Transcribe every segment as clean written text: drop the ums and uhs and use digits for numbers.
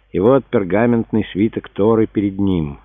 И вот пергаментный свиток Торы перед ним.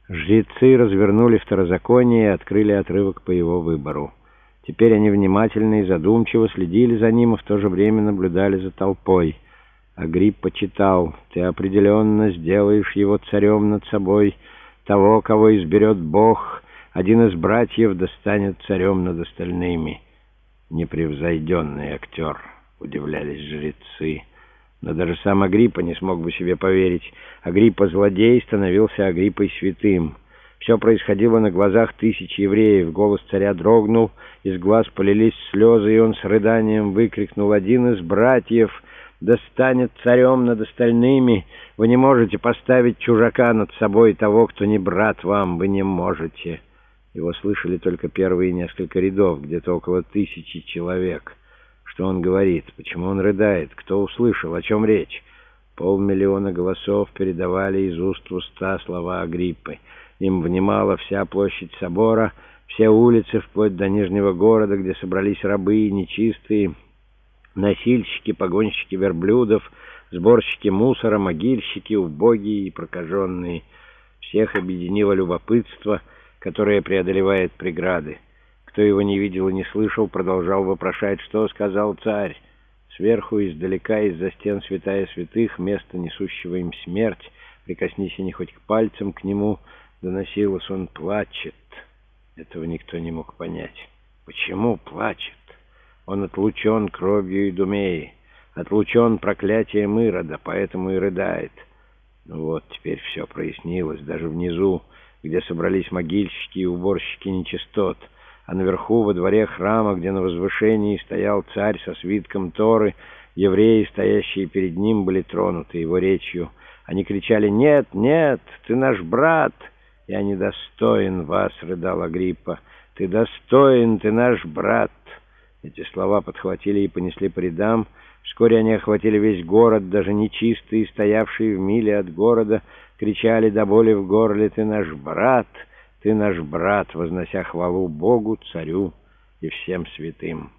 Жрецы развернули второзаконие и открыли отрывок по его выбору. Теперь они внимательно и задумчиво следили за ним и в то же время наблюдали за толпой. Агриппа читал: «Ты определенно сделаешь его царем над собой, того, кого изберет Бог, один из братьев достанет царем над остальными». «Непревзойденный актер», — удивлялись жрецы. Но даже сам Агриппа не смог бы себе поверить. Агриппа-злодей становился Агриппой святым. Все происходило на глазах тысяч евреев. Голос царя дрогнул, из глаз полились слезы, и он с рыданием выкрикнул: «Один из братьев да станет царем над остальными. Вы не можете поставить чужака над собой, того, кто не брат вам, вы не можете». Его слышали только первые несколько рядов, где-то около 1000 человек. Что он говорит? Почему он рыдает? Кто услышал? О чем речь? 500 000 голосов передавали из уст в уста слова Агриппы. Им внимала вся площадь собора, все улицы, вплоть до Нижнего города, где собрались рабы и нечистые, носильщики, погонщики верблюдов, сборщики мусора, могильщики, убогие и прокаженные. Всех объединило любопытство, которое преодолевает преграды. Кто его не видел и не слышал, продолжал вопрошать: «Что сказал царь?» Сверху, издалека, из-за стен святая святых, место несущего им смерть, прикоснись они хоть к пальцам к нему, доносилось: «Он плачет». Этого никто не мог понять. Почему плачет? Он отлучен кровью Идумеи, отлучен проклятием Ирода, поэтому и рыдает. Ну вот, теперь все прояснилось, даже внизу, где собрались могильщики и уборщики нечистот, а наверху, во дворе храма, где на возвышении стоял царь со свитком Торы, евреи, стоящие перед ним, были тронуты его речью. Они кричали: «Нет, нет, ты наш брат!» «Я недостоин вас», — рыдал Агриппа. «Ты достоин, ты наш брат». Эти слова подхватили и понесли по рядам. Вскоре они охватили весь город, даже нечистые, стоявшие в миле от города, кричали до боли в горле: «Ты наш брат! Ты наш брат!», вознося хвалу Богу, царю и всем святым.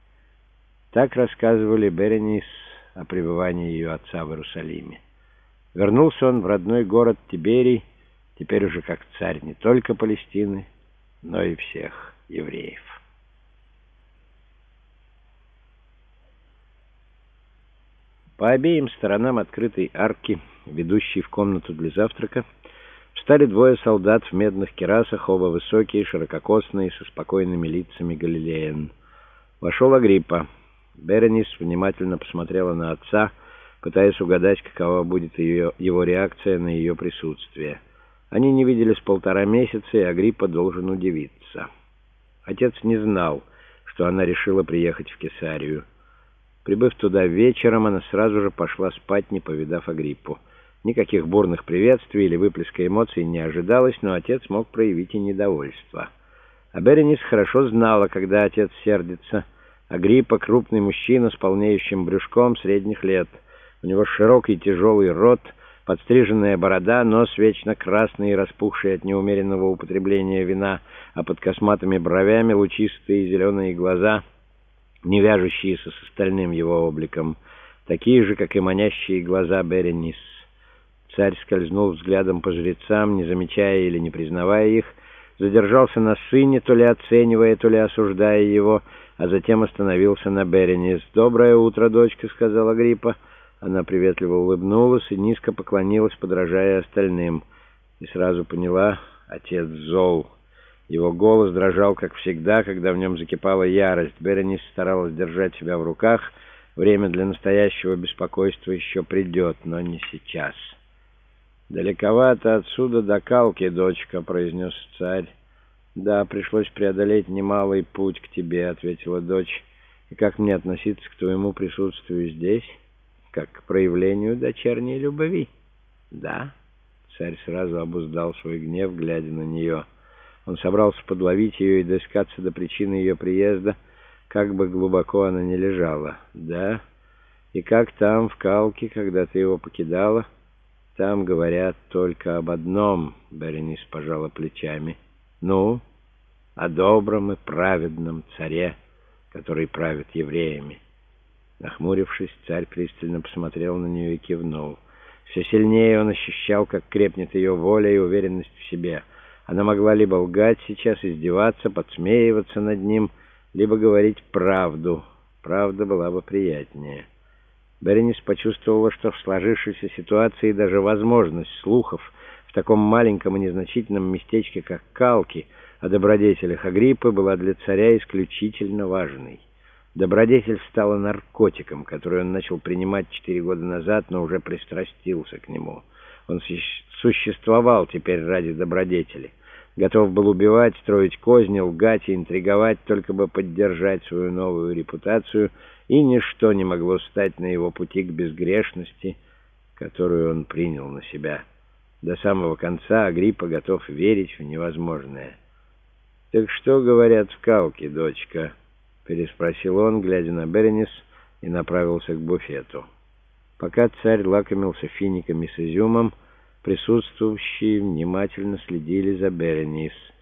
Так рассказывали Беренис о пребывании ее отца в Иерусалиме. Вернулся он в родной город Тиберий, теперь уже как царь не только Палестины, но и всех евреев. По обеим сторонам открытой арки, ведущей в комнату для завтрака, встали 2 солдат в медных кирасах, оба высокие, ширококосные, со спокойными лицами галилеян. Вошел Агриппа. Беренис внимательно посмотрела на отца, пытаясь угадать, какова будет его реакция на ее присутствие. Они не виделись 1,5 месяца, и Агриппа должен удивиться. Отец не знал, что она решила приехать в Кесарию. Прибыв туда вечером, она сразу же пошла спать, не повидав Агриппу. Никаких бурных приветствий или выплеска эмоций не ожидалось, но отец мог проявить и недовольство. А Беренис хорошо знала, когда отец сердится. Агриппа — крупный мужчина с полнеющим брюшком средних лет. У него широкий тяжелый рот, подстриженная борода, нос вечно красный и распухший от неумеренного употребления вина, а под косматыми бровями лучистые зеленые глаза, не вяжущиеся с остальным его обликом, такие же, как и манящие глаза Беренис. Царь скользнул взглядом по жрецам, не замечая или не признавая их, задержался на сыне, то ли оценивая, то ли осуждая его, а затем остановился на Беренис. «Доброе утро, дочка», — сказала Агриппа. Она приветливо улыбнулась и низко поклонилась, подражая остальным. И сразу поняла: отец зол. Его голос дрожал, как всегда, когда в нем закипала ярость. Беренис старалась держать себя в руках. Время для настоящего беспокойства еще придет, но не сейчас. «Далековато отсюда до Калки, дочка», — произнес царь. «Да, пришлось преодолеть немалый путь к тебе», — ответила дочь. «И как мне относиться к твоему присутствию здесь? Как к проявлению дочерней любви?» «Да». Царь сразу обуздал свой гнев, глядя на нее. Он собрался подловить ее и доискаться до причины ее приезда, как бы глубоко она ни лежала. «Да? И как там, в Калке, когда ты его покидала?» «Там говорят только об одном», — Беренис пожала плечами. «Ну, о добром и праведном царе, который правит евреями». Нахмурившись, царь пристально посмотрел на нее и кивнул. Все сильнее он ощущал, как крепнет ее воля и уверенность в себе. Она могла либо лгать сейчас, издеваться, подсмеиваться над ним, либо говорить правду. Правда была бы приятнее. Беренис почувствовала, что в сложившейся ситуации даже возможность слухов в таком маленьком и незначительном местечке, как Калки, о добродетелях Агриппы была для царя исключительно важной. Добродетель стала наркотиком, который он начал принимать 4 года назад, но уже пристрастился к нему. Он существовал теперь ради добродетели. Готов был убивать, строить козни, лгать и интриговать, только бы поддержать свою новую репутацию, и ничто не могло стать на его пути к безгрешности, которую он принял на себя. До самого конца Агриппа готов верить в невозможное. «Так что говорят в Калке, дочка?» — переспросил он, глядя на Беренис, и направился к буфету. Пока царь лакомился финиками с изюмом, присутствующие внимательно следили за Беренис.